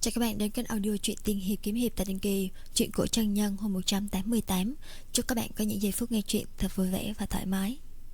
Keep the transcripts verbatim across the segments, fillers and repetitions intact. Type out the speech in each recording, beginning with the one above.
Chào các bạn đến kênh audio truyện tiên hiệp kiếm hiệp tại Đình Kỳ, truyện của chân nhân hôm một trăm tám mươi tám. Chúc các bạn có những giây phút nghe truyện thật vui vẻ và thoải mái.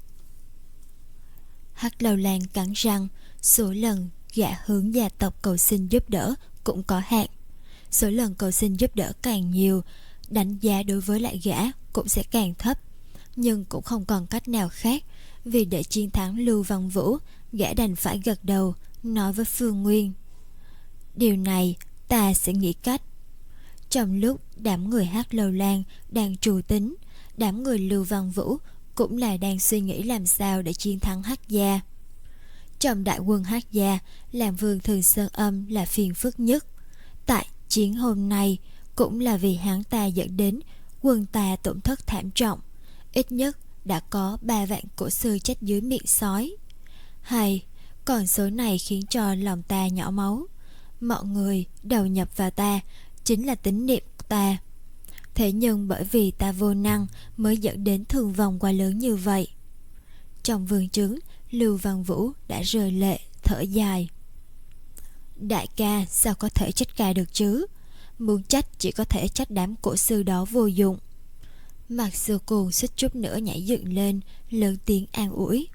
Hắc Lâu Lan cắn răng, số lần gã hướng gia tộc cầu xin giúp đỡ cũng có hạn. Số lần cầu xin giúp đỡ càng nhiều, đánh giá đối với lại gã cũng sẽ càng thấp. Nhưng cũng không còn cách nào khác, vì để chiến thắng Lưu Văn Vũ, gã đành phải gật đầu nói với Phương Nguyên: điều này ta sẽ nghĩ cách. Trong lúc đám người Hắc Lâu Lan đang trù tính, đám người Lưu Văn Vũ cũng là đang suy nghĩ làm sao để chiến thắng Hắc gia. Trong đại quân Hắc gia, làm Vương Thường Sơn Âm là phiền phức nhất. Tại chiến hôm nay cũng là vì hắn ta dẫn đến quân ta tổn thất thảm trọng, ít nhất đã có ba vạn cổ sư chết dưới miệng sói. Hay còn số này khiến cho lòng ta nhỏ máu. Mọi người đầu nhập vào ta chính là tín niệm của ta. Thế nhưng bởi vì ta vô năng mới dẫn đến thương vong quá lớn như vậy. Trong vương trướng, Lưu Văn Vũ đã rơi lệ thở dài. Đại ca sao có thể trách ca được chứ? Muốn trách chỉ có thể trách đám cổ sư đó vô dụng. Mặc dù Cuồng suýt chút nữa nhảy dựng lên, lớn tiếng an ủi.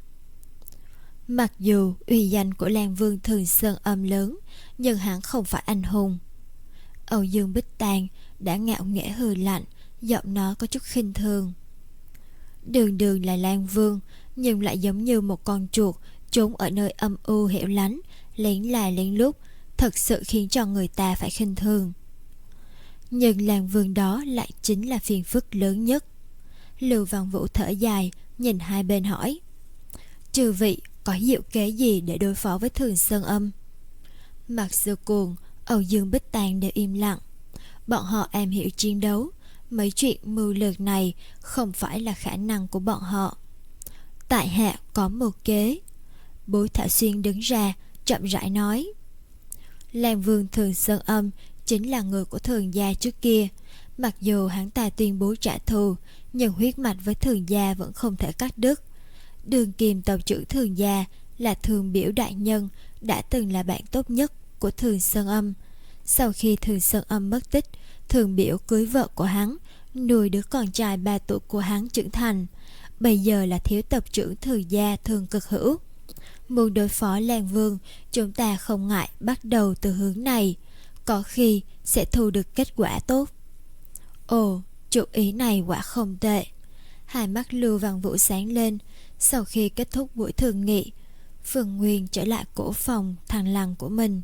Mặc dù uy danh của Lan Vương Thường Sơn Âm lớn, nhưng hắn không phải anh hùng. Âu Dương Bích Tàn đã ngạo nghễ hừ lạnh, giọng nói có chút khinh thường. Đường đường là Lan Vương, nhưng lại giống như một con chuột trốn ở nơi âm u hẻo lánh, lén là lén lút, thật sự khiến cho người ta phải khinh thường. Nhưng Lan Vương đó lại chính là phiền phức lớn nhất. Lưu Văn Vũ thở dài, nhìn hai bên hỏi: chư vị có diệu kế gì để đối phó với Thường Sơn Âm? Mặc dù Cuồng, Âu Dương Bích Tàn đều im lặng. Bọn họ am hiểu chiến đấu, mấy chuyện mưu lược này không phải là khả năng của bọn họ. Tại hạ có một kế. Bối Thảo Xuyên đứng ra, chậm rãi nói: Lan Vương Thường Sơn Âm chính là người của Thường gia trước kia. Mặc dù hắn ta tuyên bố trả thù, nhưng huyết mạch với Thường gia vẫn không thể cắt đứt. Đường Kim tộc trưởng Thường gia là Thường Biểu đại nhân, đã từng là bạn tốt nhất của Thường Sơn Âm. Sau khi Thường Sơn Âm mất tích, Thường Biểu cưới vợ của hắn, nuôi đứa con trai ba tuổi của hắn trưởng thành. Bây giờ là thiếu tộc trưởng Thường gia Thường Cực Hữu. Muốn đối phó Lan Vương, chúng ta không ngại bắt đầu từ hướng này, có khi sẽ thu được kết quả tốt. Ồ, chủ ý này quả không tệ. Hai mắt Lưu Văn Vũ sáng lên. Sau khi kết thúc buổi thường nghị, Phương Nguyên trở lại cổ phòng thằng lằn của mình.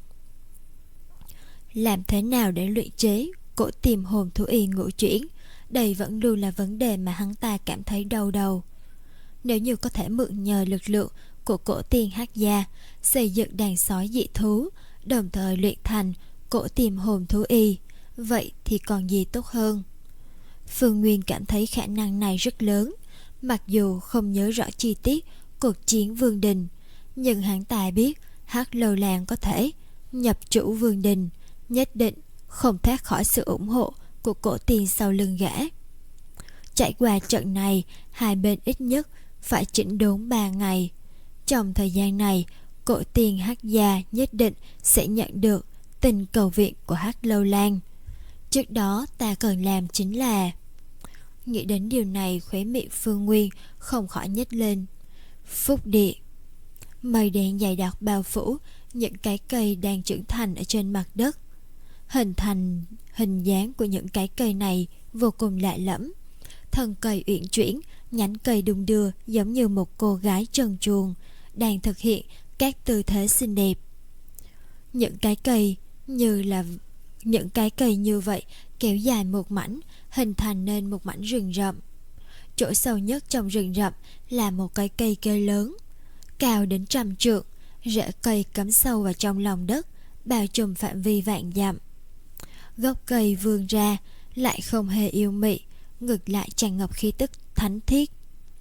Làm thế nào để luyện chế cổ tìm hồn thú y ngũ chuyển? Đây vẫn luôn là vấn đề mà hắn ta cảm thấy đau đầu. Nếu như có thể mượn nhờ lực lượng của cổ tiên Hắc gia, xây dựng đàn sói dị thú, đồng thời luyện thành cổ tìm hồn thú y, vậy thì còn gì tốt hơn. Phương Nguyên cảm thấy khả năng này rất lớn. Mặc dù không nhớ rõ chi tiết cuộc chiến Vương Đình, nhưng hắn ta biết Hắc Lâu Lan có thể nhập chủ Vương Đình, nhất định không thoát khỏi sự ủng hộ của cổ tiên sau lưng gã. Trải qua trận này, hai bên ít nhất phải chỉnh đốn ba ngày. Trong thời gian này, cổ tiên Hắc gia nhất định sẽ nhận được tình cầu viện của Hắc Lâu Lan. Trước đó ta cần làm chính là... Nghĩ đến điều này, khóe miệng Phương Nguyên không khỏi nhếch lên. Phúc địa. Mây đen dày đặc bao phủ những cái cây đang trưởng thành ở trên mặt đất. Hình thành hình dáng của những cái cây này vô cùng lạ lẫm. Thân cây uyển chuyển, nhánh cây đung đưa giống như một cô gái trần truồng đang thực hiện các tư thế xinh đẹp. Những cái cây như là những cái cây như vậy kéo dài một mảnh, hình thành nên một mảnh rừng rậm. Chỗ sâu nhất trong rừng rậm là một cái cây kê lớn, cao đến trăm trượng, rễ cây cắm sâu vào trong lòng đất, bao trùm phạm vi vạn dặm. Gốc cây vươn ra lại không hề yêu mị, ngược lại tràn ngập khí tức thánh thiết.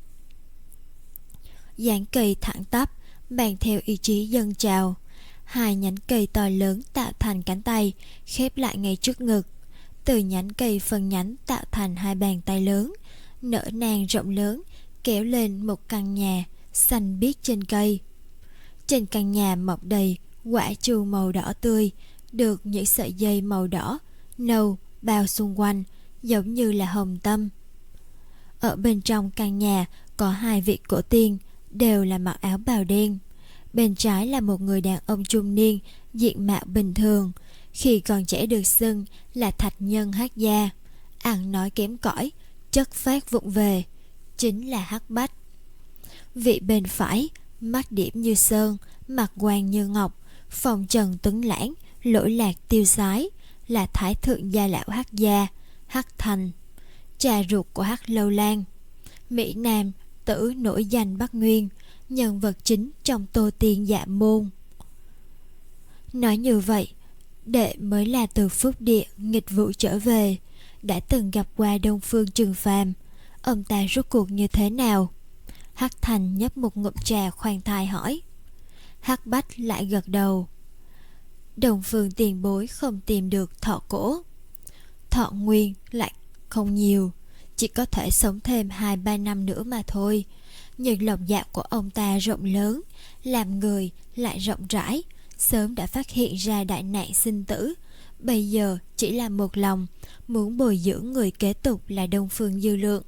Dáng cây thẳng tắp, mang theo ý chí dâng trào. Hai nhánh cây to lớn tạo thành cánh tay, khép lại ngay trước ngực. Từ nhánh cây phân nhánh tạo thành hai bàn tay lớn, nở nang rộng lớn, kéo lên một căn nhà xanh biếc trên cây. Trên căn nhà mọc đầy quả chu màu đỏ tươi, được những sợi dây màu đỏ, nâu bao xung quanh, giống như là hồng tâm. Ở bên trong căn nhà có hai vị cổ tiên, đều là mặc áo bào đen. Bên trái là một người đàn ông trung niên, diện mạo bình thường, khi còn trẻ được xưng là thạch nhân Hắc Gia, ăn nói kém cỏi, chất phát vụng về, chính là Hắc Bách. Vị bên phải, mắt điểm như sơn, mặt quan như ngọc, phong trần tuấn lãng, lỗi lạc tiêu sái, là thái thượng gia lão Hắc Gia, Hắc Thành, cha ruột của Hắc Lâu Lan, mỹ nam tử nổi danh Bắc Nguyên, nhân vật chính trong Tô Tiên Dạ Môn. Nói như vậy, đệ mới là từ phúc địa nghịch vũ trở về, đã từng gặp qua Đông Phương Trừng Phàm. Ông ta rốt cuộc như thế nào? Hắc Thành nhấp một ngụm trà khoan thai hỏi. Hắc Bách lại gật đầu. Đông Phương tiền bối không tìm được thọ cổ, thọ nguyên lại không nhiều, chỉ có thể sống thêm hai ba năm nữa mà thôi. Nhưng lòng dạ của ông ta rộng lớn, làm người lại rộng rãi, sớm đã phát hiện ra đại nạn sinh tử. Bây giờ chỉ là một lòng muốn bồi dưỡng người kế tục là Đông Phương Dư Lượng.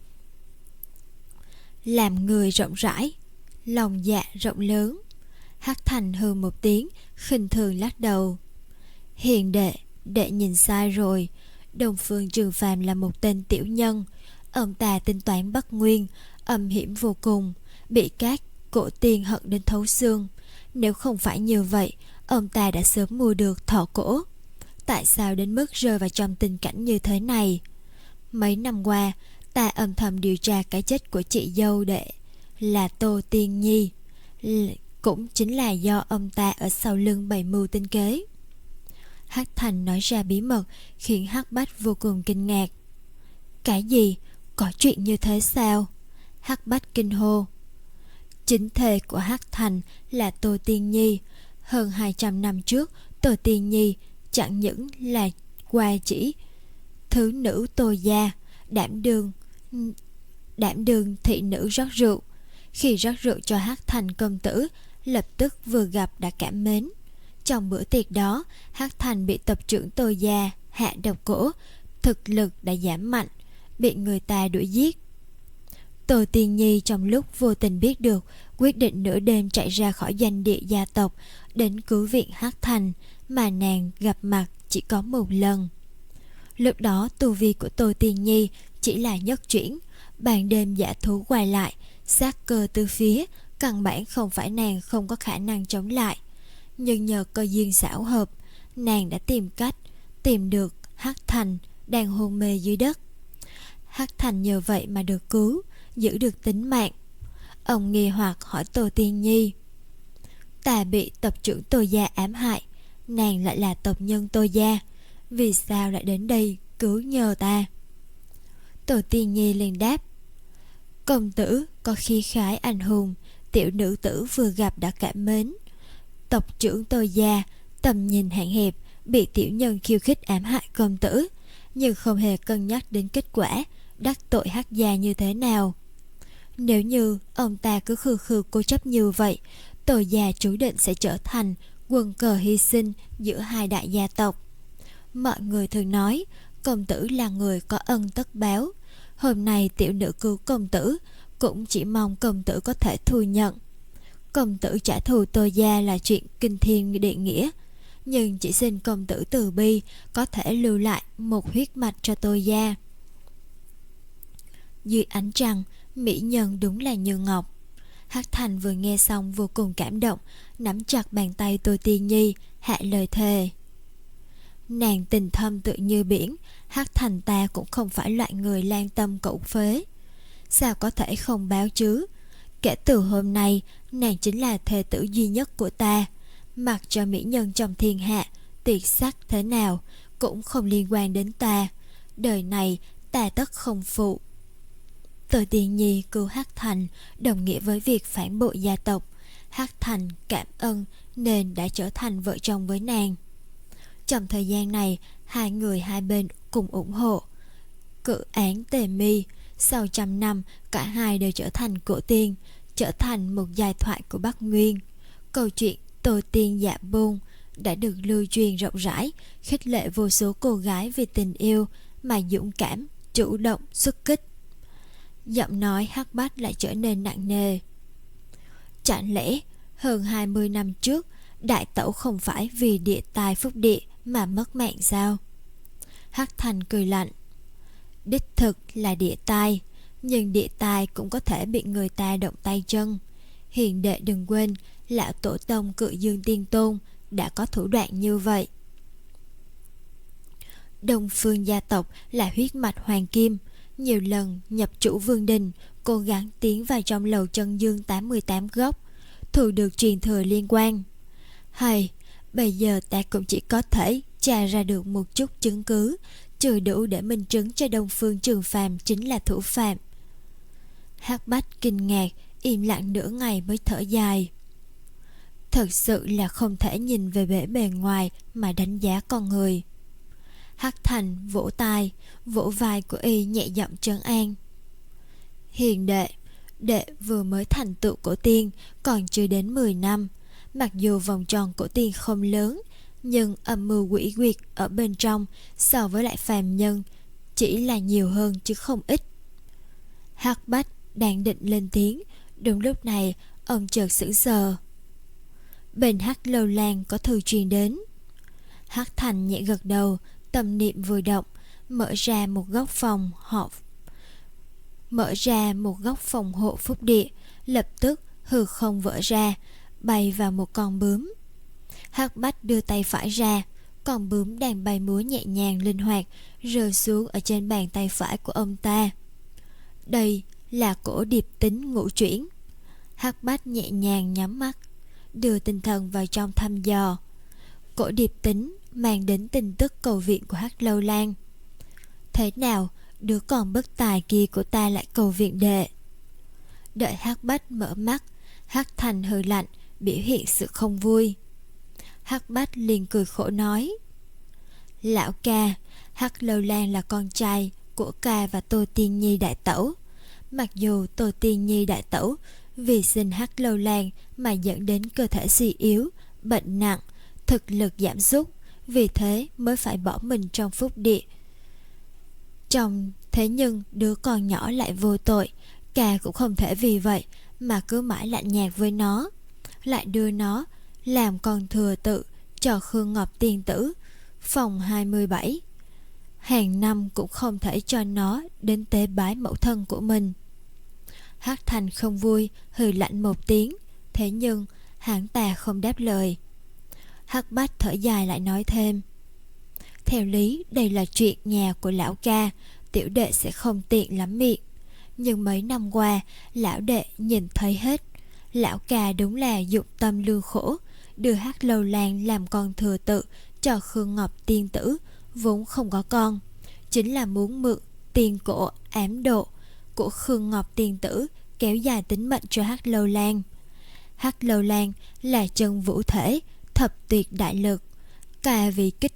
Làm người rộng rãi, lòng dạ rộng lớn. Hắc Thành hừ một tiếng, khinh thường lắc đầu. Hiền đệ, đệ nhìn sai rồi. Đông Phương Trừng Phàm là một tên tiểu nhân. Ông ta tính toán Bắc Nguyên, âm hiểm vô cùng, bị các cổ tiên hận đến thấu xương. Nếu không phải như vậy, ông ta đã sớm mua được thọ cổ. Tại sao đến mức rơi vào trong tình cảnh như thế này? Mấy năm qua, ta âm thầm điều tra cái chết của chị dâu đệ là Tô Tiên Nhi, cũng chính là do ông ta ở sau lưng bày mưu tính kế. Hắc Thành nói ra bí mật khiến Hắc Bách vô cùng kinh ngạc. Cái gì? Có chuyện như thế sao? Hắc Bách kinh hô. Chính thề của Hắc Thành là Tô Tiên Nhi. Hơn hai trăm năm trước, Tô Tiên Nhi chẳng những là qua chỉ thứ nữ Tô gia, đảm đương đảm đương thị nữ rót rượu. Khi rót rượu cho Hắc Thành công tử, lập tức vừa gặp đã cảm mến. Trong bữa tiệc đó, Hắc Thành bị tộc trưởng Tô gia hạ độc cổ, thực lực đã giảm mạnh, bị người ta đuổi giết. Tô Tiên Nhi trong lúc vô tình biết được, quyết định nửa đêm chạy ra khỏi doanh địa gia tộc đến cứu viện Hắc Thành, mà nàng gặp mặt chỉ có một lần. Lúc đó tu vi của Tô Tiên Nhi chỉ là nhất chuyển, ban đêm dã thú quay lại, sát cơ từ phía, căn bản không phải nàng không có khả năng chống lại. Nhưng nhờ cơ duyên xảo hợp, nàng đã tìm cách tìm được Hắc Thành đang hôn mê dưới đất. Hắc Thành nhờ vậy mà được cứu, giữ được tính mạng. Ông nghi hoặc hỏi Tô Tiên Nhi, ta bị tộc trưởng Tô gia ám hại, nàng lại là tộc nhân Tô gia, vì sao lại đến đây cứu nhờ ta? Tô Tiên Nhi liền đáp, công tử có khí khái anh hùng, tiểu nữ tử vừa gặp đã cảm mến. Tộc trưởng Tô gia tầm nhìn hạn hẹp, bị tiểu nhân khiêu khích ám hại công tử, nhưng không hề cân nhắc đến kết quả đắc tội Hắc gia như thế nào. Nếu như ông ta cứ khư khư cố chấp như vậy, Tô gia chú định sẽ trở thành quân cờ hy sinh giữa hai đại gia tộc. Mọi người thường nói công tử là người có ân tất báo. Hôm nay tiểu nữ cứu công tử, cũng chỉ mong công tử có thể thu nhận. Công tử trả thù Tô gia là chuyện kinh thiên địa nghĩa, nhưng chỉ xin công tử từ bi, có thể lưu lại một huyết mạch cho Tô gia. Dưới ánh trăng, mỹ nhân đúng là như ngọc. Hắc Thành vừa nghe xong vô cùng cảm động, nắm chặt bàn tay Tô Tiên Nhi, hạ lời thề. Nàng tình thâm tự như biển, Hắc Thành ta cũng không phải loại người lan tâm cẩu phế, sao có thể không báo chứ? Kể từ hôm nay, nàng chính là thê tử duy nhất của ta. Mặc cho mỹ nhân trong thiên hạ tuyệt sắc thế nào cũng không liên quan đến ta. Đời này ta tất không phụ. Tô Tiên Nhi cứu Hắc Thành đồng nghĩa với việc phản bội gia tộc. Hắc Thành cảm ơn nên đã trở thành vợ chồng với nàng. Trong thời gian này, hai người hai bên cùng ủng hộ. Cự án Tề Mi, sau trăm năm cả hai đều trở thành cổ tiên, trở thành một giai thoại của Bắc Nguyên. Câu chuyện Tô Tiên Dạ Môn đã được lưu truyền rộng rãi, khích lệ vô số cô gái vì tình yêu mà dũng cảm, chủ động, xuất kích. Giọng nói Hắc Bách lại trở nên nặng nề. Chẳng lẽ hơn hai mươi năm trước, đại tẩu không phải vì địa tài phúc địa mà mất mạng sao? Hắc Thành cười lạnh. Đích thực là địa tài, nhưng địa tài cũng có thể bị người ta động tay chân. Hiền đệ đừng quên, lão tổ tông Cự Dương Tiên Tôn đã có thủ đoạn như vậy. Đông Phương gia tộc là huyết mạch hoàng kim, nhiều lần nhập chủ vương đình, cố gắng tiến vào trong lầu chân dương tám mươi tám góc, thu được truyền thừa liên quan. Hay, bây giờ ta cũng chỉ có thể tra ra được một chút chứng cứ, chưa đủ để minh chứng cho Đông Phương Trường Phàm chính là thủ phạm. Hắc Bách kinh ngạc, im lặng nửa ngày mới thở dài. Thật sự là không thể nhìn về vẻ bề ngoài mà đánh giá con người. Hắc Thành vỗ tay, vỗ vai của y nhẹ giọng trấn an. Hiền đệ, đệ vừa mới thành tựu cổ tiên, còn chưa đến mười năm. Mặc dù vòng tròn cổ tiên không lớn, nhưng âm mưu quỷ quyệt ở bên trong so với lại phàm nhân chỉ là nhiều hơn chứ không ít. Hắc Bách đang định lên tiếng, đúng lúc này ông chợt sững sờ. Bên Hắc Lâu Lan có thư truyền đến. Hắc Thành nhẹ gật đầu, tâm niệm vừa động, mở ra một góc phòng họ mở ra một góc phòng hộ phúc địa, lập tức hư không vỡ ra, bay vào một con bướm. Hắc Bách đưa tay phải ra, con bướm đang bay múa nhẹ nhàng linh hoạt, rơi xuống ở trên bàn tay phải của ông ta. Đây là cổ điệp tính ngũ chuyển. Hắc Bách nhẹ nhàng nhắm mắt, đưa tinh thần vào trong thăm dò. Cổ điệp tính mang đến tin tức cầu viện của Hắc Lâu Lan. Thế nào, đứa con bất tài kia của ta lại cầu viện đệ? Đợi Hắc Bách mở mắt, Hắc Thành hừ lạnh, biểu hiện sự không vui. Hắc Bách liền cười khổ nói: Lão ca, Hắc Lâu Lan là con trai của ca và Tô Tiên Nhi đại tẩu. Mặc dù Tô Tiên Nhi đại tẩu vì sinh Hắc Lâu Lan mà dẫn đến cơ thể suy yếu, bệnh nặng, thực lực giảm sút, vì thế mới phải bỏ mình trong phúc địa. Trong thế nhưng đứa con nhỏ lại vô tội, ca cũng không thể vì vậy mà cứ mãi lạnh nhạt với nó, lại đưa nó làm con thừa tự cho Khương Ngọc tiên tử. Phòng hai mươi bảy, hàng năm cũng không thể cho nó đến tế bái mẫu thân của mình. Hắc Thành không vui, hừ lạnh một tiếng, thế nhưng hắn ta không đáp lời. Hắc Bách thở dài lại nói thêm: Theo lý đây là chuyện nhà của lão ca, tiểu đệ sẽ không tiện lắm miệng, nhưng mấy năm qua lão đệ nhìn thấy hết. Lão ca đúng là dụng tâm lương khổ, đưa Hắc Lâu Lan làm con thừa tự cho Khương Ngọc tiên tử vốn không có con, chính là muốn mượn tiền cổ ám độ của Khương Ngọc tiên tử kéo dài tính mệnh cho Hắc Lâu Lan. Hắc Lâu Lan là chân vũ thể, thập tuyệt đại lực, ca vì kích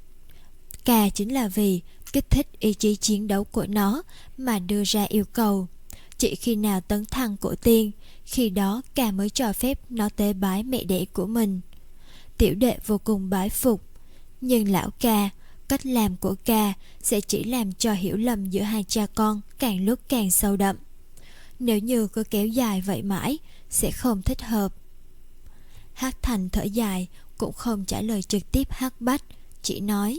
ca chính là vì kích thích ý chí chiến đấu của nó mà đưa ra yêu cầu. Chỉ khi nào tấn thăng cổ tiên, khi đó ca mới cho phép nó tế bái mẹ đẻ của mình. Tiểu đệ vô cùng bái phục, nhưng lão ca, cách làm của ca sẽ chỉ làm cho hiểu lầm giữa hai cha con càng lúc càng sâu đậm. Nếu như cứ kéo dài vậy mãi sẽ không thích hợp. Hắc Thành thở dài, cũng không trả lời trực tiếp Hắc Bách, chỉ nói: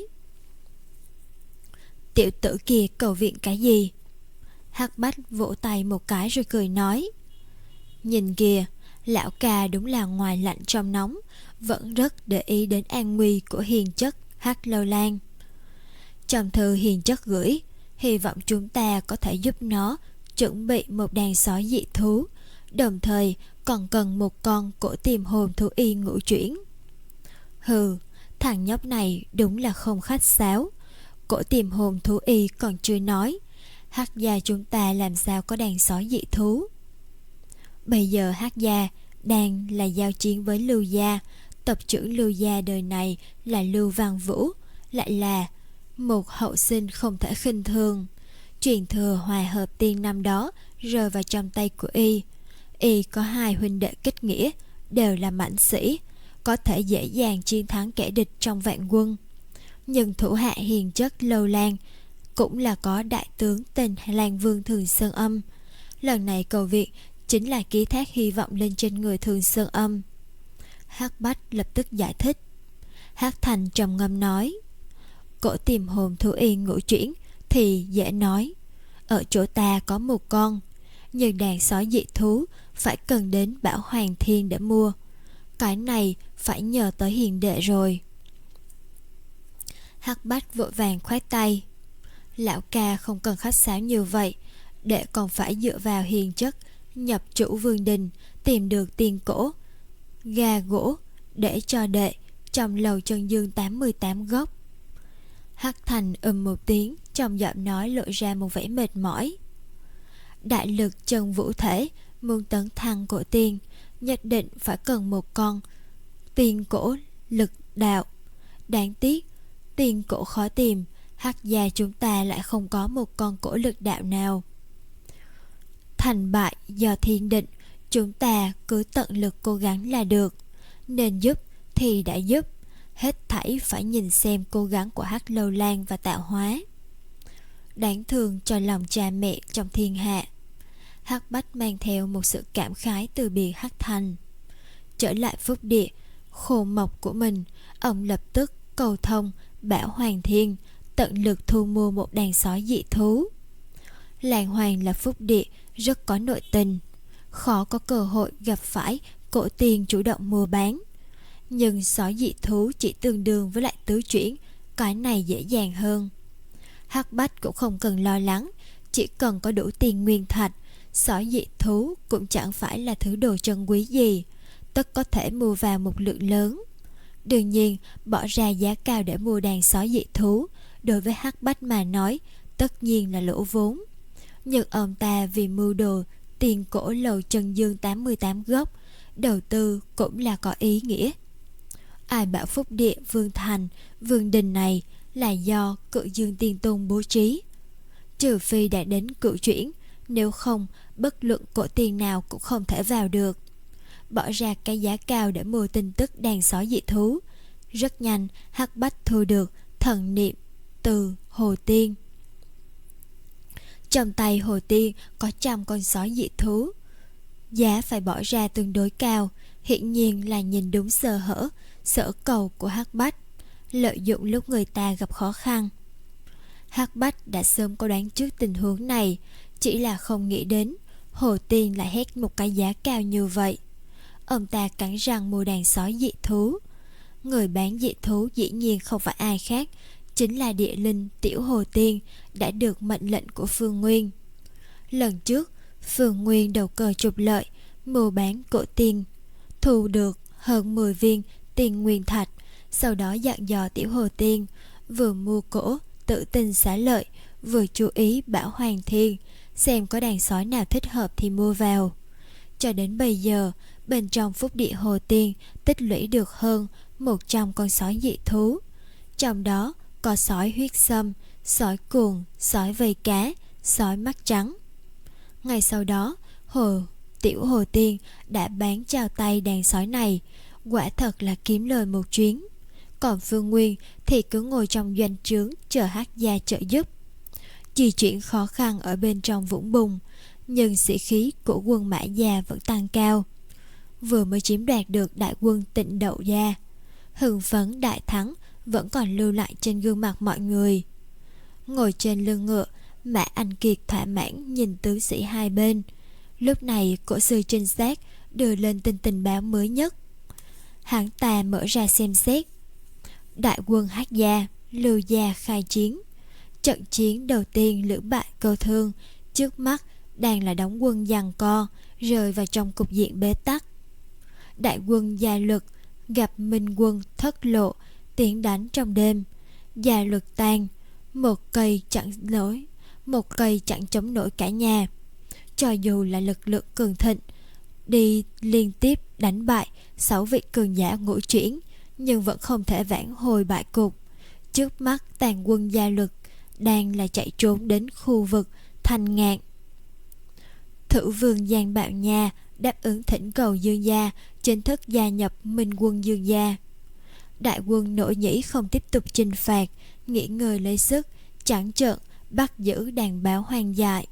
Tiểu tử kia cầu viện cái gì? Hắc Bách vỗ tay một cái rồi cười nói: Nhìn kìa, lão ca đúng là ngoài lạnh trong nóng, vẫn rất để ý đến an nguy của hiền chất Hắc Lâu Lan. Trong thư hiền chất gửi, hy vọng chúng ta có thể giúp nó chuẩn bị một đàn sói dị thú, đồng thời còn cần một con cổ tìm hồn thú y ngũ chuyển. Hừ, thằng nhóc này đúng là không khách sáo. Cổ tìm hồn thú y còn chưa nói, Hắc gia chúng ta làm sao có đàn sói dị thú? Bây giờ Hắc gia đang là giao chiến với Lưu gia. Tộc trưởng Lưu gia đời này là Lưu Văn Vũ, lại là một hậu sinh không thể khinh thường. Truyền thừa hòa hợp tiên năm đó rơi vào trong tay của y. Y có hai huynh đệ kết nghĩa, đều là mãnh sĩ, có thể dễ dàng chiến thắng kẻ địch trong vạn quân. Nhưng thủ hạ hiền chất Lâu Lan cũng là có đại tướng tên Lan Vương Thường Sơn Âm. Lần này cầu viện chính là ký thác hy vọng lên trên người Thường Sơn Âm. Hắc Bách lập tức giải thích. Hắc Thành trầm ngâm nói: Cổ tìm hồn thú y ngũ chuyển thì dễ nói, ở chỗ ta có một con, nhưng đàn sói dị thú phải cần đến Bảo Hoàng Thiên để mua. Cái này phải nhờ tới hiền đệ rồi. Hắc Bách vội vàng khoát tay. Lão ca không cần khách sáo như vậy, đệ còn phải dựa vào hiền chất nhập chủ vương đình tìm được tiền cổ gà gỗ để cho đệ trong lầu Chân Dương tám mươi tám gốc. Hắc Thành ừm một tiếng, trong giọng nói lộ ra một vẻ mệt mỏi. Đại lực Trần Vũ Thể muốn tấn thăng cổ tiên, nhất định phải cần một con tiên cổ lực đạo. Đáng tiếc tiên cổ khó tìm, Hắc gia chúng ta lại không có một con cổ lực đạo nào. Thành bại do thiên định, chúng ta cứ tận lực cố gắng là được. Nên giúp thì đã giúp, hết thảy phải nhìn xem cố gắng của Hắc Lâu Lan và Tạo Hóa. Đáng thương cho lòng cha mẹ trong thiên hạ. Hắc Bách mang theo một sự cảm khái từ biệt Hắc Thành. Trở lại phúc địa khô mộc của mình, ông lập tức cầu thông Bảo Hoàng Thiên tận lực thu mua một đàn sói dị thú. Làng Hoàng là phúc địa rất có nội tình, khó có cơ hội gặp phải cổ tiền chủ động mua bán. Nhưng sói dị thú chỉ tương đương với lại tứ chuyển, cái này dễ dàng hơn. Hắc Bách cũng không cần lo lắng, chỉ cần có đủ tiền nguyên thạch, sói dị thú cũng chẳng phải là thứ đồ trân quý gì, tất có thể mua vào một lượng lớn. Đương nhiên, bỏ ra giá cao để mua đàn sói dị thú, đối với Hắc Bách mà nói, tất nhiên là lỗ vốn. Nhưng ông ta vì mưu đồ tiền cổ lầu Chân Dương tám mươi tám gốc, đầu tư cũng là có ý nghĩa. Ai bảo phúc địa Vương Thành, Vương Đình này là do Cự Dương Tiên Tôn bố trí. Trừ phi đã đến cựu chuyển, nếu không bất luận cổ tiền nào cũng không thể vào được. Bỏ ra cái giá cao để mua tin tức đàn sói dị thú. Rất nhanh Hắc Bách thu được thần niệm từ Hồ Tiên. Trong tay Hồ Tiên có trăm con sói dị thú, giá phải bỏ ra tương đối cao, hiển nhiên là nhìn đúng sơ hở, sở cầu của Hắc Bách, lợi dụng lúc người ta gặp khó khăn. Hắc Bách đã sớm có đoán trước tình huống này, chỉ là không nghĩ đến Hồ Tiên lại hét một cái giá cao như vậy. Ông ta cắn răng mua đàn sói dị thú. Người bán dị thú dĩ nhiên không phải ai khác, chính là địa linh Tiểu Hồ Tiên đã được mệnh lệnh của Phương Nguyên. Lần trước Phương Nguyên đầu cơ trục lợi, mua bán cổ tiên, thu được hơn mười viên tiền nguyên thạch, sau đó dặn dò Tiểu Hồ Tiên vừa mua cổ tự tin xả lợi, vừa chú ý Bảo Hoàng Thiên xem có đàn sói nào thích hợp thì mua vào. Cho đến bây giờ, bên trong phúc địa Hồ Tiên tích lũy được hơn một trăm con sói dị thú, trong đó có sói huyết sâm, sói cuồng, sói vây cá, sói mắt trắng. Ngày sau đó, Hồ Tiểu Hồ Tiên đã bán trao tay đàn sói này, quả thật là kiếm lời một chuyến. Còn Phương Nguyên thì cứ ngồi trong doanh trướng chờ Hắc gia trợ giúp. Di chuyển khó khăn ở bên trong vũng bùn, nhưng sĩ khí của quân Mã gia vẫn tăng cao. Vừa mới chiếm đoạt được đại quân Tịnh Đậu gia, hưng phấn đại thắng vẫn còn lưu lại trên gương mặt mọi người. Ngồi trên lưng ngựa, Mã Anh Kiệt thỏa mãn nhìn tướng sĩ hai bên. Lúc này cổ sư trinh sát đưa lên tin tình báo mới nhất. Hắn ta mở ra xem xét. Đại quân Hắc gia, Lưu gia khai chiến. Trận chiến đầu tiên lưỡng bại câu thương, trước mắt đang là đóng quân giằng co, rơi vào trong cục diện bế tắc. Đại quân Gia Lực gặp Minh quân Thất Lộ tiến đánh trong đêm. Gia Lực tan, một cây chặn nổi, một cây chặn chống nổi cả nhà. Cho dù là lực lượng cường thịnh, đi liên tiếp đánh bại sáu vị cường giả ngũ chuyển, nhưng vẫn không thể vãn hồi bại cục. Trước mắt tàn quân Gia Lực đang là chạy trốn đến khu vực Thanh Ngạn. Thử vương Giang Bạo Nha đáp ứng thỉnh cầu Dương gia chính thức gia nhập Minh quân Dương gia. Đại quân Nỗ Nhĩ không tiếp tục chinh phạt, nghỉ ngơi lấy sức, trắng trợn bắt giữ đàn báo hoang dại.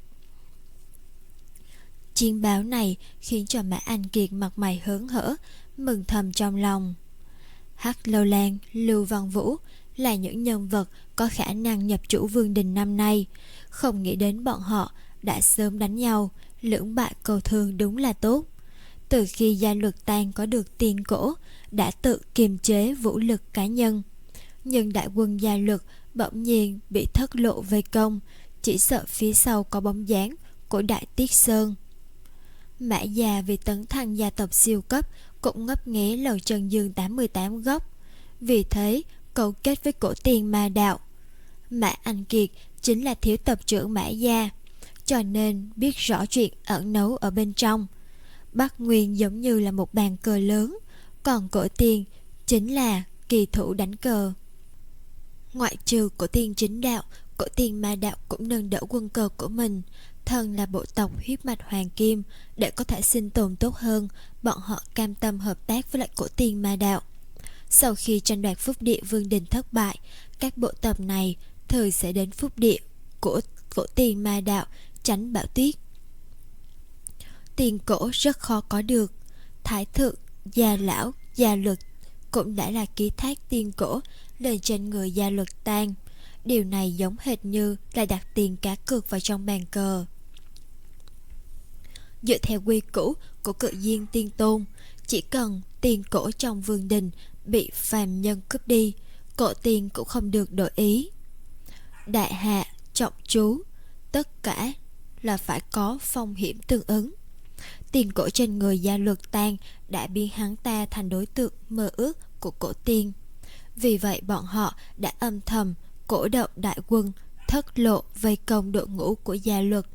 Chiến báo này khiến cho Mã Anh Kiệt mặt mày hớn hở, mừng thầm trong lòng. Hắc Lâu Lan, Lưu Văn Vũ là những nhân vật có khả năng nhập chủ Vương đình năm nay, không nghĩ đến bọn họ đã sớm đánh nhau, lưỡng bại cầu thương đúng là tốt. Từ khi Gia Luật Tang có được tiền cổ, đã tự kiềm chế vũ lực cá nhân, nhưng đại quân Gia Luật bỗng nhiên bị thất lộ vây công, chỉ sợ phía sau có bóng dáng của Đại Tiết Sơn. Mã gia vì tấn thăng gia tộc siêu cấp cũng ngấp nghé lầu Trần Dương tám mươi tám góc, vì thế cấu kết với cổ tiền ma đạo. Mã Anh Kiệt chính là thiếu tộc trưởng Mã gia, cho nên biết rõ chuyện ẩn nấu ở bên trong. Bắc Nguyên giống như là một bàn cờ lớn, còn cổ tiền chính là kỳ thủ đánh cờ. Ngoại trừ cổ tiền chính đạo, cổ tiền ma đạo cũng nâng đỡ quân cờ của mình. Thân là bộ tộc huyết mạch hoàng kim, để có thể sinh tồn tốt hơn, bọn họ cam tâm hợp tác với lại cổ tiền ma đạo. Sau khi tranh đoạt phúc địa Vương đình thất bại, các bộ tộc này thời sẽ đến phúc địa của cổ tiền ma đạo tránh bão tuyết. Tiền cổ rất khó có được. Thái thượng, Gia lão, Gia Luật cũng đã là ký thác tiền cổ lên trên người Gia Luật Tang. Điều này giống hệt như là đặt tiền cá cược vào trong bàn cờ. Dựa theo quy củ của cự duyên tiên tôn, chỉ cần tiền cổ trong Vương đình bị phàm nhân cướp đi, cổ tiền cũng không được đổi ý. Đại hạ, trọng chú, tất cả là phải có phong hiểm tương ứng. Tiền cổ trên người Gia Luật Tang đã biến hắn ta thành đối tượng mơ ước của cổ tiên. Vì vậy bọn họ đã âm thầm cổ động đại quân thất lộ vây công đội ngũ của Gia Luật.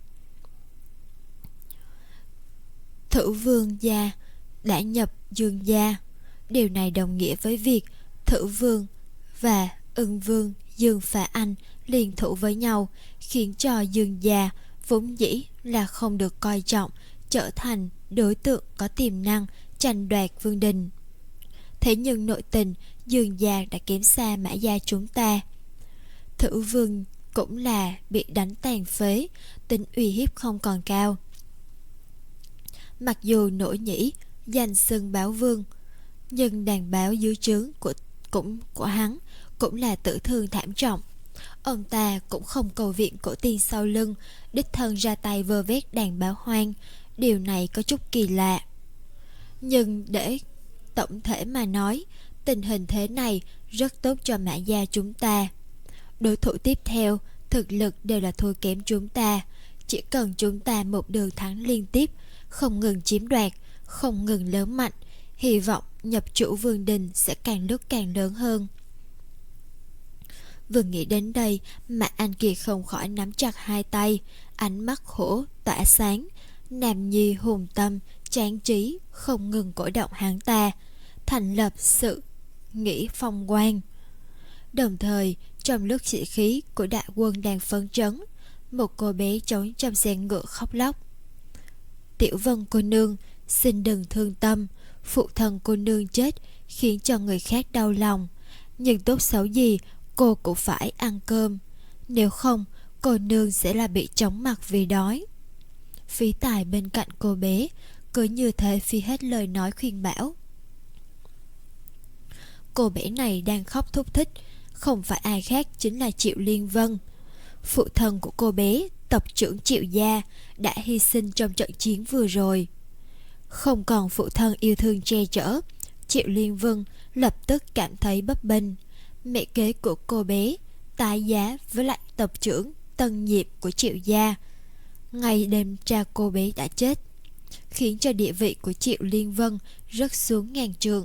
Thử Vương gia đã nhập Dương gia. Điều này đồng nghĩa với việc Thử Vương và Ưng Vương Dương Phá Anh liên thủ với nhau, khiến cho Dương gia vốn dĩ là không được coi trọng trở thành đối tượng có tiềm năng tranh đoạt Vương đình. Thế nhưng nội tình Dương gia đã kém xa Mã gia chúng ta. Thử Vương cũng là bị đánh tàn phế, tính uy hiếp không còn cao. Mặc dù Nỗ Nhĩ danh xưng báo vương, nhưng đàn báo dưới trướng của cũng của hắn cũng là tử thương thảm trọng. Ông ta cũng không cầu viện cổ tiên sau lưng, đích thân ra tay vơ vét đàn báo hoang. Điều này có chút kỳ lạ, nhưng để tổng thể mà nói, tình hình thế này rất tốt cho Mã gia chúng ta. Đối thủ tiếp theo thực lực đều là thua kém chúng ta, chỉ cần chúng ta một đường thắng liên tiếp, không ngừng chiếm đoạt, không ngừng lớn mạnh, hy vọng nhập chủ Vương đình sẽ càng lúc càng lớn hơn. Vừa nghĩ đến đây, Mã Anh Kiệt không khỏi nắm chặt hai tay, ánh mắt hổ tỏa sáng, nam nhi hùng tâm, tráng trí không ngừng cổ động hắn ta, thành lập sự nghĩ phong quan. Đồng thời, trong lúc sĩ khí của đại quân đang phấn chấn, một cô bé trốn trong xe ngựa khóc lóc. Tiểu Vân cô nương, xin đừng thương tâm, phụ thân cô nương chết khiến cho người khác đau lòng, nhưng tốt xấu gì cô cũng phải ăn cơm, nếu không cô nương sẽ là bị chóng mặt vì đói. Phí Tài bên cạnh cô bé cứ như thế phi hết lời nói khuyên bảo. Cô bé này đang khóc thúc thích, không phải ai khác chính là Triệu Liên Vân. Phụ thân của cô bé, tộc trưởng Triệu gia, đã hy sinh trong trận chiến vừa rồi. Không còn phụ thân yêu thương che chở, Triệu Liên Vân lập tức cảm thấy bấp bênh. Mẹ kế của cô bé tái giá với lại tộc trưởng Tân Nhiệm của Triệu gia. Ngày đêm cha cô bé đã chết, khiến cho địa vị của Triệu Liên Vân rớt xuống ngàn trượng.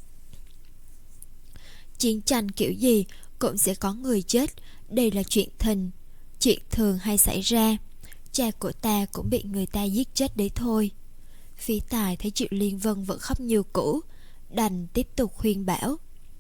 Chiến tranh kiểu gì cũng sẽ có người chết, đây là chuyện thình, chuyện thường hay xảy ra. Cha của ta cũng bị người ta giết chết đấy thôi. Phí Tài thấy Triệu Liên Vân vẫn khóc như cũ, đành tiếp tục khuyên bảo.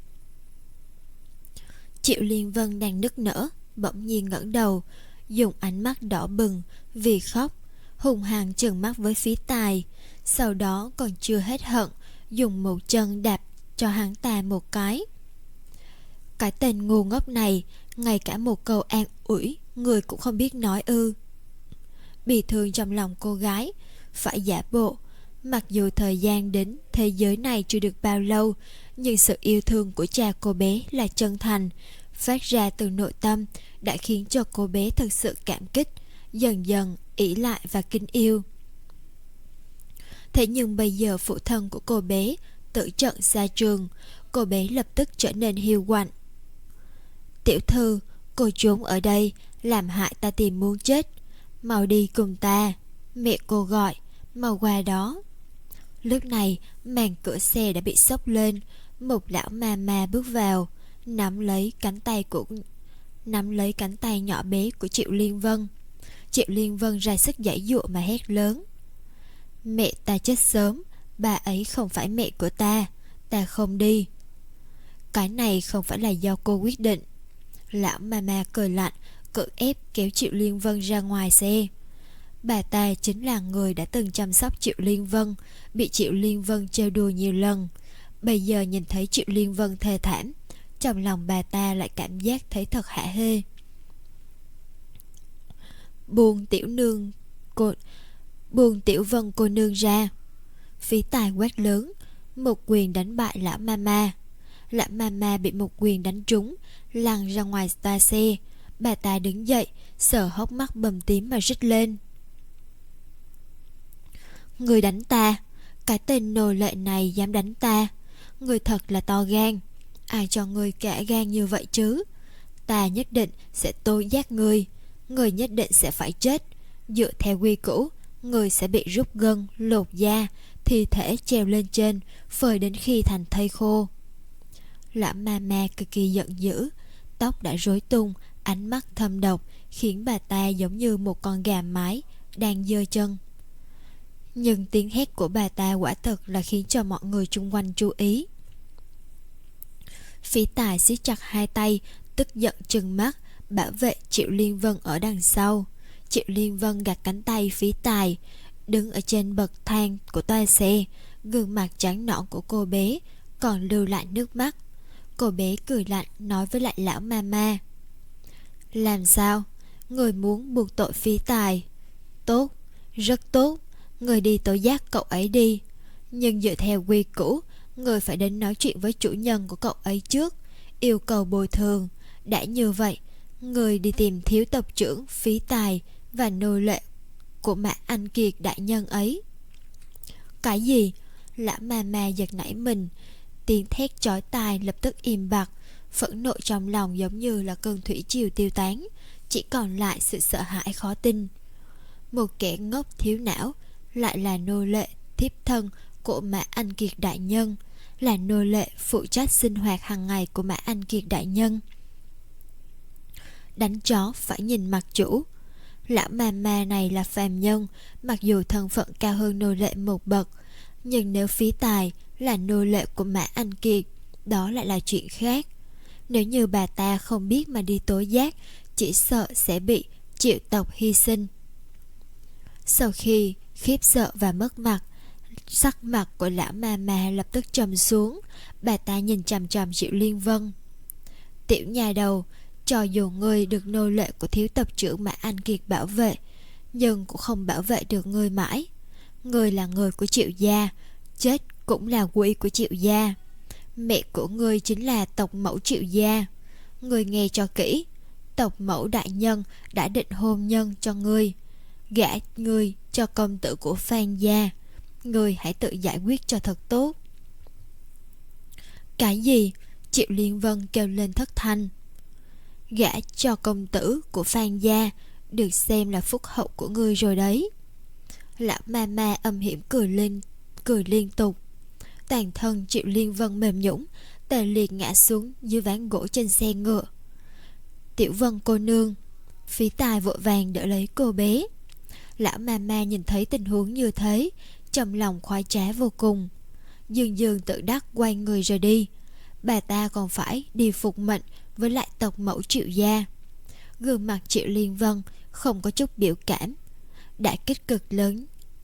Triệu Liên Vân đang nức nở, bỗng nhiên ngẩng đầu, dùng ánh mắt đỏ bừng vì khóc, hùng hăng trừng mắt với Phí Tài, Sau đó còn chưa hết hận, dùng một chân đạp cho hắn ta một cái. Cái tên ngu ngốc này, ngay cả một câu an ủi người cũng không biết nói ư? Bị thương trong lòng cô gái, phải giả bộ. Mặc dù thời gian đến thế giới này chưa được bao lâu, nhưng sự yêu thương của cha cô bé là chân thành, phát ra từ nội tâm, đã khiến cho cô bé thực sự cảm kích, dần dần ỷ lại và kính yêu. Thế nhưng bây giờ phụ thân của cô bé tử trận xa trường, cô bé lập tức trở nên hiu quạnh. Tiểu thư, cô trốn ở đây, làm hại ta tìm muốn chết. Mau đi cùng ta, mẹ cô gọi, mau qua đó. Lúc này màn cửa xe đã bị xốc lên, một lão ma ma bước vào, nắm lấy cánh tay của nắm lấy cánh tay nhỏ bé của Triệu Liên Vân. Triệu Liên Vân ra sức giãy giụa mà hét lớn: Mẹ ta chết sớm, bà ấy không phải mẹ của ta, ta không đi. Cái này không phải là do cô quyết định. Lão ma ma cười lạnh, cưỡng ép kéo Triệu Liên Vân ra ngoài xe. Bà ta chính là người đã từng chăm sóc Triệu Liên Vân, bị Triệu Liên Vân trêu đùa nhiều lần. Bây giờ nhìn thấy Triệu Liên Vân thê thảm, trong lòng bà ta lại cảm giác thấy thật hả hê. Buông tiểu nương cô Buông tiểu Vân cô nương ra. Phí Tài quát lớn, một quyền đánh bại lão mama. Lão mama bị một quyền đánh trúng, lăn ra ngoài toa xe. Bà ta đứng dậy, sờ hốc mắt bầm tím mà rít lên: Người đánh ta, cái tên nô lệ này dám đánh ta, người thật là to gan. Ai cho người cả gan như vậy chứ? Ta nhất định sẽ tố giác người, người nhất định sẽ phải chết. Dựa theo quy củ, người sẽ bị rút gân, lột da, thi thể treo lên trên, phơi đến khi thành thây khô. Lão mama cực kỳ giận dữ, tóc đã rối tung, ánh mắt thâm độc, khiến bà ta giống như một con gà mái đang giơ chân. Nhưng tiếng hét của bà ta quả thật là khiến cho mọi người chung quanh chú ý. Phí Tài siết chặt hai tay, tức giận trừng mắt, bảo vệ Triệu Liên Vân ở đằng sau. Triệu Liên Vân gạt cánh tay Phí Tài, đứng ở trên bậc thang của toa xe, gương mặt trắng nõn của cô bé còn lưu lại nước mắt. Cô bé cười lạnh nói với lại lão mama: Làm sao? Người muốn buộc tội Phí Tài? Tốt, rất tốt, người đi tố giác cậu ấy đi. Nhưng dựa theo quy củ, người phải đến nói chuyện với chủ nhân của cậu ấy trước, yêu cầu bồi thường. Đã như vậy, người đi tìm thiếu tộc trưởng Phí Tài và nô lệ của Mã Anh Kiệt đại nhân ấy. Cái gì? Lão mama giật nảy mình, tiếng thét chói tai lập tức im bặt. Phẫn nộ trong lòng giống như là cơn thủy triều tiêu tán, chỉ còn lại sự sợ hãi khó tin. Một kẻ ngốc thiếu não, lại là nô lệ thiếp thân của Mã Anh Kiệt đại nhân, là nô lệ phụ trách sinh hoạt hàng ngày của Mã Anh Kiệt đại nhân. Đánh chó phải nhìn mặt chủ. Lão mama này là phàm nhân, mặc dù thân phận cao hơn nô lệ một bậc, nhưng nếu Phí Tài là nô lệ của Mã Anh Kiệt, đó lại là chuyện khác. Nếu như bà ta không biết mà đi tố giác, chỉ sợ sẽ bị Triệu tộc hy sinh. Sau khi khiếp sợ và mất mặt, sắc mặt của lão mama lập tức trầm xuống. Bà ta nhìn chằm chằm Triệu Liên Vân: Tiểu nhà đầu, cho dù ngươi được nô lệ của thiếu tộc trưởng Mã Anh Kiệt bảo vệ, nhưng cũng không bảo vệ được ngươi mãi. Ngươi là người của Triệu gia, chết cũng là quỷ của Triệu gia. Mẹ của ngươi chính là tộc mẫu Triệu gia. Ngươi nghe cho kỹ, tộc mẫu đại nhân đã định hôn nhân cho ngươi, gả ngươi cho công tử của Phan gia. Ngươi hãy tự giải quyết cho thật tốt. Cái gì? Triệu Liên Vân kêu lên thất thanh. Gả cho công tử của Phan gia được xem là phúc hậu của ngươi rồi đấy. Lão mama âm hiểm cười lên, cười liên tục. Toàn thân Triệu Liên Vân mềm nhũn, tê liệt ngã xuống dưới ván gỗ trên xe ngựa. Tiểu Vân cô nương. Phí Tài vội vàng đỡ lấy cô bé. Lão mama nhìn thấy tình huống như thế, trong lòng khoái trá vô cùng, dường dường tự đắc quay người rời đi. Bà ta còn phải đi phục mệnh với lại tộc mẫu Triệu gia. Gương mặt Triệu Liên Vân không có chút biểu cảm. Đã kích cực lớn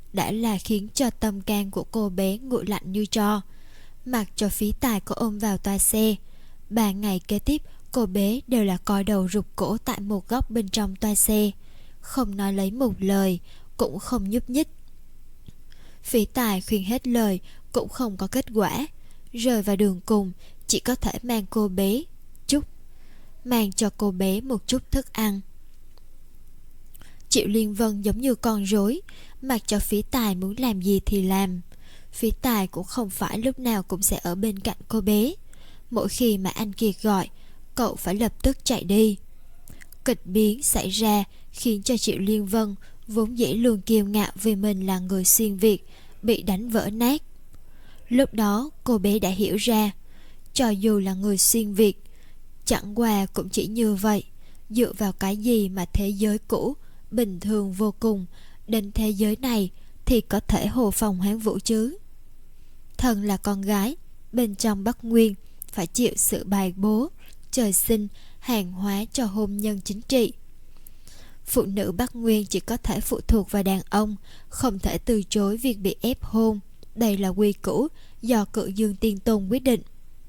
đã là khiến cho tâm can của cô bé nguội lạnh như tro. Mặc cho Phí Tài có ôm vào toa xe, ba ngày kế tiếp cô bé đều là co đầu rụt cổ tại một góc bên trong toa xe, không nói lấy một lời, cũng không nhúc nhích. Phí Tài khuyên hết lời cũng không có kết quả, rơi vào đường cùng, chỉ có thể mang cô bé chút mang cho cô bé một chút thức ăn. Triệu Liên Vân giống như con rối, mặc cho Phí Tài muốn làm gì thì làm. Phí Tài cũng không phải lúc nào cũng sẽ ở bên cạnh cô bé. Mỗi khi mà anh Kiệt gọi, cậu phải lập tức chạy đi. Kịch biến xảy ra khiến cho Triệu Liên Vân vốn dĩ luôn kiêu ngạo vì mình là người xuyên Việt bị đánh vỡ nát. Lúc đó cô bé đã hiểu ra, cho dù là người xuyên Việt, chẳng qua cũng chỉ như vậy. Dựa vào cái gì mà thế giới cũ bình thường vô cùng đến thế giới này thì có thể hồ phong hoán vũ chứ? Thân là con gái bên trong Bắc Nguyên, phải chịu sự bài bố trời sinh hàng hóa cho hôn nhân chính trị. Phụ nữ Bắc Nguyên chỉ có thể phụ thuộc vào đàn ông, không thể từ chối việc bị ép hôn. Đây là quy củ do Cự Dương Tiên Tôn quyết định.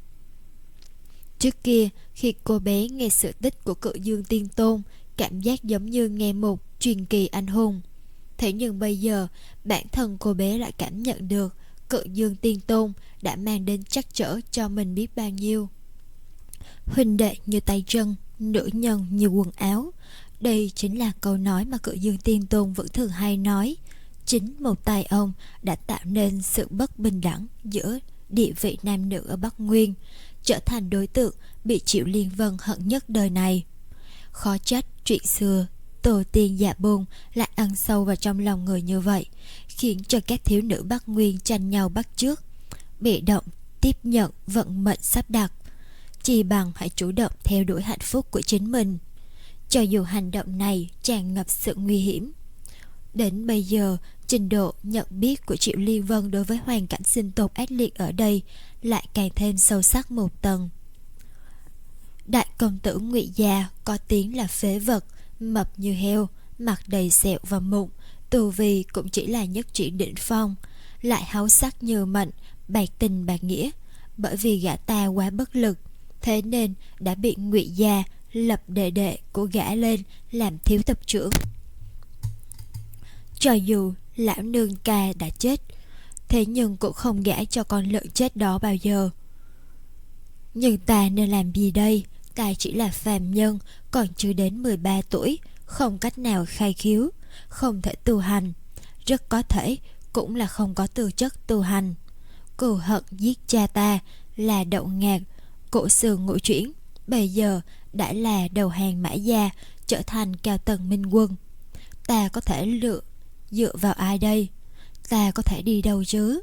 Trước kia, khi cô bé nghe sự tích của Cự Dương Tiên Tôn, cảm giác giống như nghe một truyền kỳ anh hùng. Thế nhưng bây giờ, bản thân cô bé lại cảm nhận được Cự Dương Tiên Tôn đã mang đến trắc trở cho mình biết bao nhiêu. Huynh đệ như tay chân, nữ nhân như quần áo. Đây chính là câu nói mà Cự Dương Tiên Tôn vẫn thường hay nói. Chính một tay ông đã tạo nên sự bất bình đẳng giữa địa vị nam nữ ở Bắc Nguyên, trở thành đối tượng bị Triệu Liên Vân hận nhất đời này. Khó trách chuyện xưa tổ tiên dạ bôn lại ăn sâu vào trong lòng người như vậy, khiến cho các thiếu nữ Bắc Nguyên tranh nhau bắt chước, bị động tiếp nhận vận mệnh sắp đặt. Chỉ bằng hãy chủ động theo đuổi hạnh phúc của chính mình, cho dù hành động này tràn ngập sự nguy hiểm. Đến bây giờ, trình độ nhận biết của Triệu Liên Vân đối với hoàn cảnh sinh tồn ác liệt ở đây lại càng thêm sâu sắc một tầng. Đại công tử Ngụy Gia có tiếng là phế vật, mập như heo, mặt đầy sẹo và mụn, tu vi cũng chỉ là nhất chuyển đỉnh phong, lại háu sắc như mệnh, bạc tình bạc nghĩa. Bởi vì gã ta quá bất lực, thế nên đã bị Ngụy Gia lập đệ đệ của gã lên làm thiếu tập trưởng. Cho dù lão nương ca đã chết, thế nhưng cũng không gả cho con lợn chết đó bao giờ. Nhưng ta nên làm gì đây? Ta chỉ là phàm nhân, còn chưa đến mười ba tuổi, không cách nào khai khiếu, không thể tu hành. Rất có thể cũng là không có tư chất tu hành. Cừu hận giết cha ta là đậu ngạc, cổ sườn ngũ chuyển, bây giờ đã là đầu hàng Mã Gia, trở thành cao tầng minh quân. Ta có thể lựa dựa vào ai đây? Ta có thể đi đâu chứ?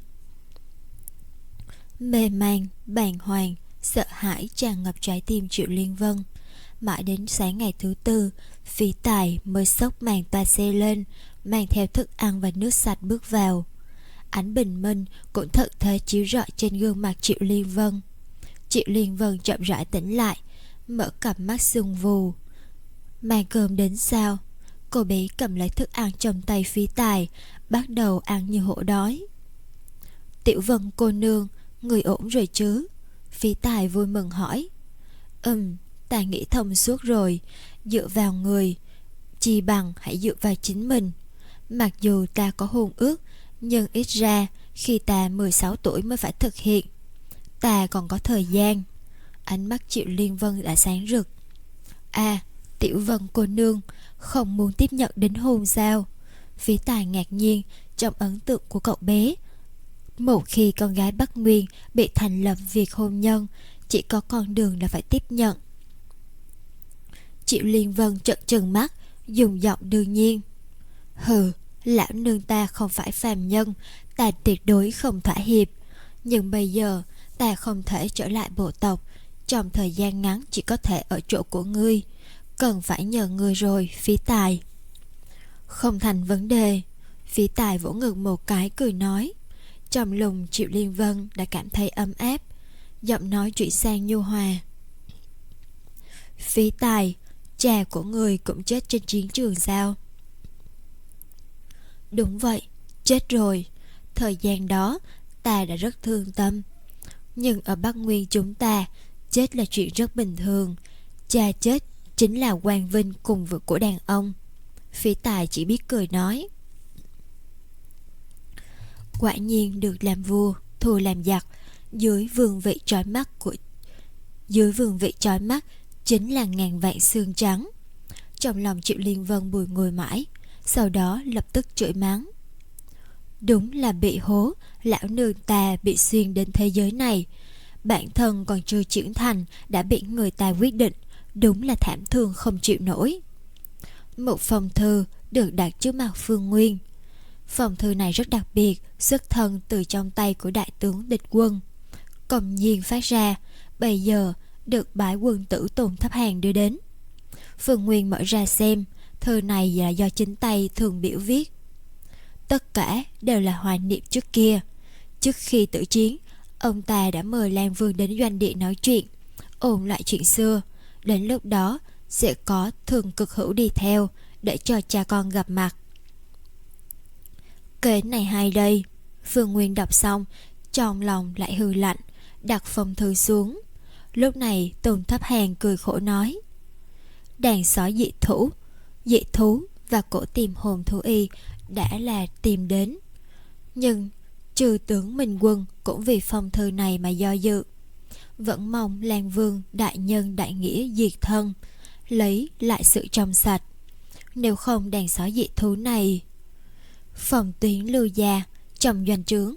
Mê man, bàng hoàng, sợ hãi tràn ngập trái tim Triệu Liên Vân. Mãi đến sáng ngày thứ tư, Phí Tài mới xốc màn toa xe lên, mang theo thức ăn và nước sạch bước vào. Ánh bình minh cũng thật thế chiếu rọi trên gương mặt Triệu Liên Vân. Triệu Liên Vân chậm rãi tỉnh lại, mở cặp mắt sưng vù. Mang cơm đến sao? Cô bé cầm lấy thức ăn trong tay Phí Tài, bắt đầu ăn như hổ đói. Tiểu Vân cô nương, người ổn rồi chứ? Phí Tài vui mừng hỏi. Ừm, ta nghĩ thông suốt rồi. Dựa vào người, chi bằng hãy dựa vào chính mình. Mặc dù ta có hôn ước, nhưng ít ra khi ta mười sáu tuổi mới phải thực hiện. Ta còn có thời gian. Ánh mắt Triệu Liên Vân đã sáng rực. À, Tiểu Vân cô nương không muốn tiếp nhận đính hôn sao? Phí Tài ngạc nhiên. Trong ấn tượng của cậu bé, một khi con gái Bắc Nguyên bị thành lập việc hôn nhân, chỉ có con đường là phải tiếp nhận. Triệu Liên Vân trợn trừng mắt, dùng giọng đương nhiên. Hừ, lão nương ta không phải phàm nhân, ta tuyệt đối không thỏa hiệp. Nhưng bây giờ ta không thể trở lại bộ tộc, trong thời gian ngắn chỉ có thể ở chỗ của ngươi. Cần phải nhờ ngươi rồi, Phí Tài. Không thành vấn đề. Phí Tài vỗ ngực một cái cười nói. Trong lòng Triệu Liên Vân đã cảm thấy ấm áp, giọng nói chuyển sang nhu hòa. Phí Tài, cha của người cũng chết trên chiến trường sao? Đúng vậy, Chết rồi. Thời gian đó ta đã rất thương tâm. Nhưng ở Bắc Nguyên chúng ta, chết là chuyện rất bình thường. Cha chết chính là quang vinh cùng vực của đàn ông. Phỉ Tài chỉ biết cười nói. Quả nhiên được làm vua, thua làm giặc. Dưới vương vị trói mắt của Dưới vương vị trói mắt chính là ngàn vạn xương trắng. Trong lòng Triệu Liên Vân bùi ngùi mãi, sau đó lập tức chửi mắng. Đúng là bị hố, lão nương ta bị xuyên đến thế giới này. Bản thân còn chưa trưởng thành đã bị người ta quyết định, đúng là thảm thương không chịu nổi. Một phong thư được đặt trước mặt Phương Nguyên. Phong thư này rất đặc biệt, xuất thân từ trong tay của đại tướng địch quân, công nhiên phát ra, bây giờ được bái quân tử Tôn Thấp Hàn đưa đến. Phương Nguyên mở ra xem, thư này là do chính tay Thường Biểu viết. Tất cả đều là hoài niệm trước kia. Trước khi tử chiến, ông ta đã mời Lan Vương đến doanh địa nói chuyện, ôn lại chuyện xưa. Đến lúc đó sẽ có Thường Cực Hữu đi theo, để cho cha con gặp mặt. Kế này hay đây. Phương Nguyên đọc xong, trong lòng lại hừ lạnh, đặt phong thư xuống. Lúc này Tôn Thấp Hàn cười khổ nói. Đàn sói dị thú Dị thú và cổ tìm hồn thú y đã là tìm đến, nhưng trừ tướng Minh Quân cũng vì phong thư này mà do dự. Vẫn mong Lan Vương đại nhân đại nghĩa diệt thân, lấy lại sự trong sạch. Nếu không đàn sói dị thú này. Phòng tuyến Lưu Gia trong doanh trướng.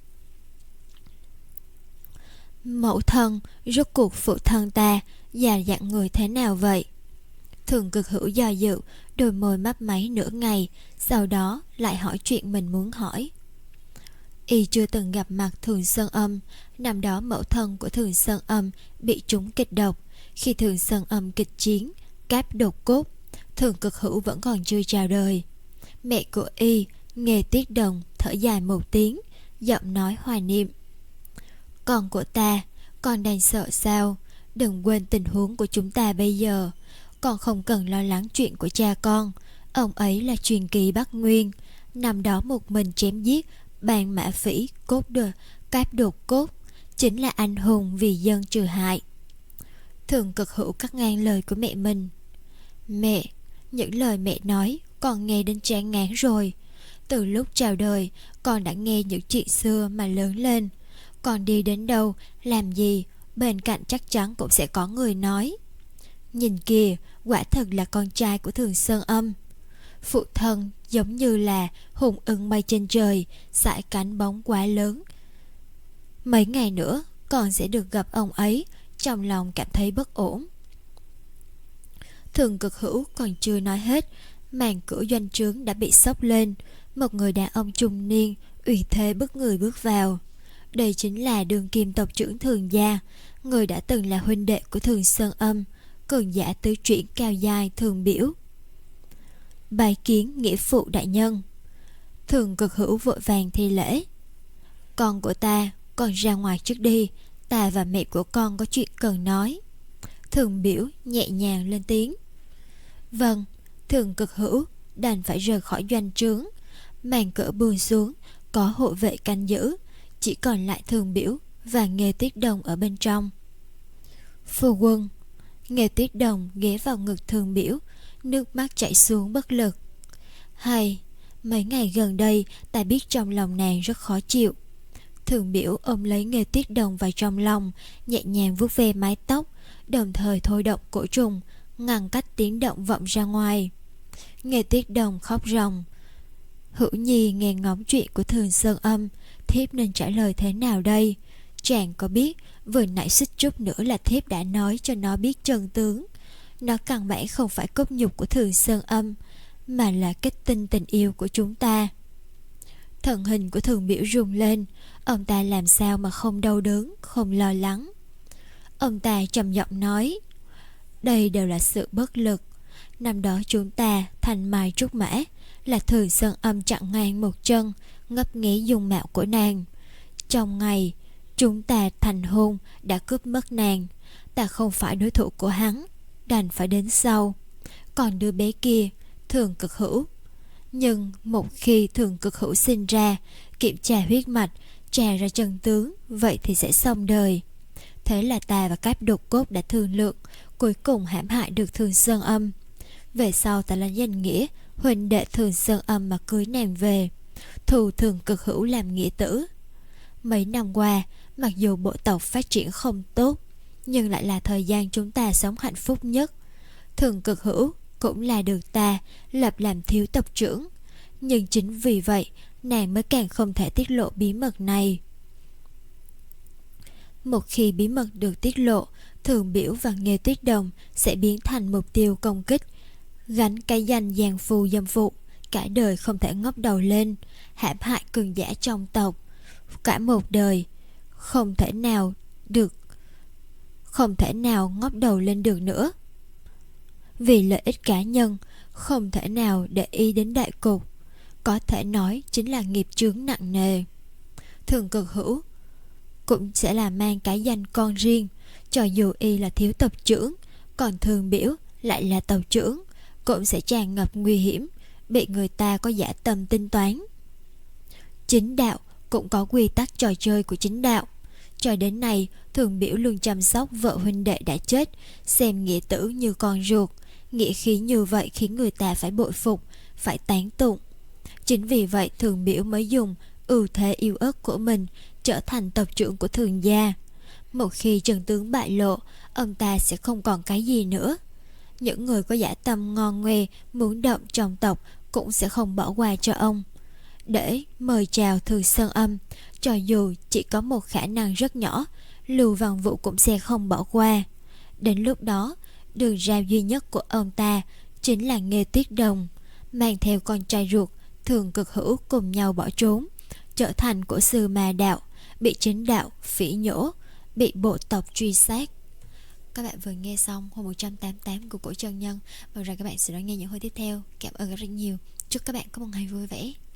Mẫu thân, rốt cuộc phụ thân ta già dặn người thế nào vậy? Thường Cực Hữu do dự, đôi môi mấp máy nửa ngày, sau đó lại hỏi chuyện mình muốn hỏi. Y chưa từng gặp mặt Thường Sơn Âm. Năm đó mẫu thân của Thường Sơn Âm bị trúng kịch độc. Khi Thường Sơn Âm kịch chiến cáp đột cốt, Thường Cực Hữu vẫn còn chưa chào đời. Mẹ của Y, Nghề Tiết Đồng, thở dài một tiếng, giọng nói hoài niệm. Con của ta, con đang sợ sao? Đừng quên tình huống của chúng ta bây giờ. Con không cần lo lắng chuyện của cha con. Ông ấy là truyền kỳ Bắc Nguyên, năm đó một mình chém giết Bàn Mã Phỉ cốt đờ cáp đột cốt, chính là anh hùng vì dân trừ hại. Thường Cực Hữu cắt ngang lời của mẹ mình. Mẹ, những lời mẹ nói con nghe đến chán ngán rồi. Từ lúc chào đời, con đã nghe những chuyện xưa mà lớn lên. Con đi đến đâu, làm gì, bên cạnh chắc chắn cũng sẽ có người nói. Nhìn kìa, quả thật là con trai của Thường Sơn Âm. Phụ thân giống như là hùng ưng bay trên trời, sải cánh bóng quá lớn. Mấy ngày nữa con sẽ được gặp ông ấy. Trong lòng cảm thấy bất ổn. Thường Cực Hữu còn chưa nói hết, màn cửa doanh trướng đã bị xốc lên. Một người đàn ông trung niên uy thế bước người bước vào. Đây chính là đương kim tộc trưởng Thường gia, người đã từng là huynh đệ của Thường Sơn Âm, cường giả tứ chuyển cao giai Thường Biểu. Bài kiến nghĩa phụ đại nhân. Thường Cực Hữu vội vàng thi lễ. Con của ta, con ra ngoài trước đi, ta và mẹ của con có chuyện cần nói. Thường Biểu nhẹ nhàng lên tiếng. Vâng. Thường Cực Hữu đành phải rời khỏi doanh trướng. Màn cửa buông xuống, có hộ vệ canh giữ, chỉ còn lại Thường Biểu và Nghề Tiết Đồng ở bên trong. Phu quân. Nghề Tiết Đồng ghé vào ngực Thường Biểu, nước mắt chảy xuống bất lực. Hay, mấy ngày gần đây ta biết trong lòng nàng rất khó chịu. Thường Biểu ôm lấy Nghề Tiết Đồng vào trong lòng, nhẹ nhàng vuốt ve mái tóc, đồng thời thôi động cổ trùng, ngăn cách tiếng động vọng ra ngoài. Nghề Tiết Đồng khóc ròng. Hữu Nhi nghe ngóng chuyện của Thường Sơn Âm, thiếp nên trả lời thế nào đây? Chàng có biết vừa nãy xích chút nữa là thiếp đã nói cho nó biết chân tướng. Nó căn bản không phải cốt nhục của Thường Sơn Âm, mà là kết tinh tình yêu của chúng ta. Thần hình của Thường Biểu rung lên. Ông ta làm sao mà không đau đớn, không lo lắng. Ông ta trầm giọng nói. Đây đều là sự bất lực. Năm đó chúng ta thành mai trúc mã, là Thường Sơn Âm chặn ngang một chân, ngấp nghé dung mạo của nàng. Trong ngày chúng ta thành hôn đã cướp mất nàng. Ta không phải đối thủ của hắn, đành phải đến sau. Còn đứa bé kia, Thường Cực Hữu, Nhưng một khi thường cực hữu sinh ra, kiểm tra huyết mạch, tra ra chân tướng, vậy thì sẽ xong đời. Thế là ta và Cáp Đột Cốt đã thương lượng, cuối cùng hãm hại được Thường Sơn Âm. Về sau ta lấy danh nghĩa huynh đệ Thường Sơn Âm mà cưới nàng về, thù thường cực hữu làm nghĩa tử. Mấy năm qua, mặc dù bộ tộc phát triển không tốt, nhưng lại là thời gian chúng ta sống hạnh phúc nhất. Thường cực hữu cũng là được ta lập làm thiếu tộc trưởng, nhưng chính vì vậy nàng mới càng không thể tiết lộ bí mật này. Một khi bí mật được tiết lộ, Thường Biểu và Nghêu Tuyết Đồng sẽ biến thành mục tiêu công kích, gánh cái danh giang phu dâm phụ, cả đời không thể ngóc đầu lên, hãm hại cường giả trong tộc, cả một đời không thể nào được không thể nào ngóc đầu lên được nữa. Vì lợi ích cá nhân, không thể nào để ý đến đại cục, có thể nói chính là nghiệp chướng nặng nề. Thường cực hữu cũng sẽ là mang cái danh con riêng, cho dù y là thiếu tộc trưởng, còn Thường Biểu lại là tộc trưởng, cũng sẽ tràn ngập nguy hiểm, bị người ta có dã tâm tính toán. Chính đạo cũng có quy tắc trò chơi của chính đạo. Cho đến nay, Thường Biểu luôn chăm sóc vợ huynh đệ đã chết, xem nghĩa tử như con ruột. Nghĩa khí như vậy khiến người ta phải bội phục, phải tán tụng. Chính vì vậy Thường Biểu mới dùng ưu thế yếu ớt của mình trở thành tộc trưởng của Thường gia. Một khi chân tướng bại lộ, ông ta sẽ không còn cái gì nữa. Những người có dã tâm ngon ngoe muốn động trong tộc cũng sẽ không bỏ qua cho ông. Để mời chào Thường Sơn Âm, cho dù chỉ có một khả năng rất nhỏ, Lưu Văn Vũ cũng sẽ không bỏ qua. Đến lúc đó, đường ra duy nhất của ông ta chính là Nghêu Tuyết Đồng, mang theo con trai ruột Thường cực hữu cùng nhau bỏ trốn, trở thành cổ sư ma đạo, bị chính đạo phỉ nhổ, bị bộ tộc truy sát. Các bạn vừa nghe xong hồi một trăm tám mươi tám của Cổ Chân Nhân. Mong rằng các bạn sẽ đón nghe những hồi tiếp theo. Cảm ơn rất nhiều. Chúc các bạn có một ngày vui vẻ.